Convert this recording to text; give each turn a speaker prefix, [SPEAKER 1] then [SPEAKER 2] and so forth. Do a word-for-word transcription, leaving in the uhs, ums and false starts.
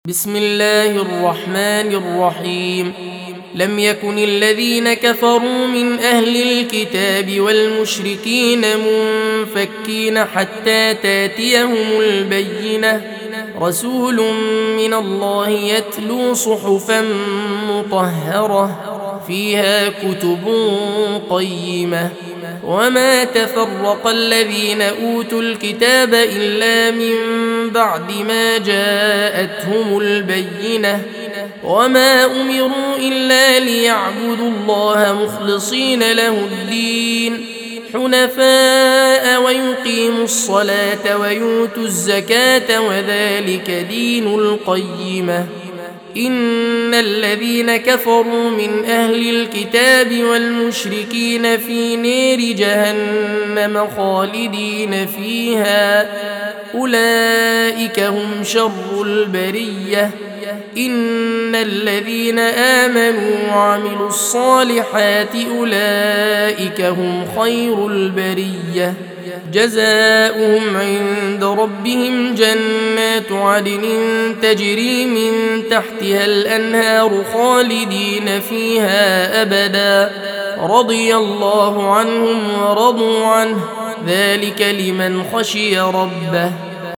[SPEAKER 1] بسم الله الرحمن الرحيم. لم يكن الذين كفروا من أهل الكتاب والمشركين منفكين حتى تاتيهم البينة، رسول من الله يتلو صحفا مطهرة فيها كتب قيمة. وما تفرق الذين أوتوا الكتاب إلا من بعد ما جاءتهم البينة، وما أمروا إلا ليعبدوا الله مخلصين له الدين حنفاء ويقيموا الصلاة ويؤتوا الزكاة وذلك دين القيمة. إن الذين كفروا من أهل الكتاب والمشركين في نار جهنم خالدين فيها، أولئك هم شر البرية. إن الذين آمنوا وعملوا الصالحات أولئك هم خير البرية، جزاؤهم عند ربهم جنات عدن تجري من تحتها الأنهار خالدين فيها أبدا، رضي الله عنهم ورضوا عنه، ذلك لمن خشي ربه.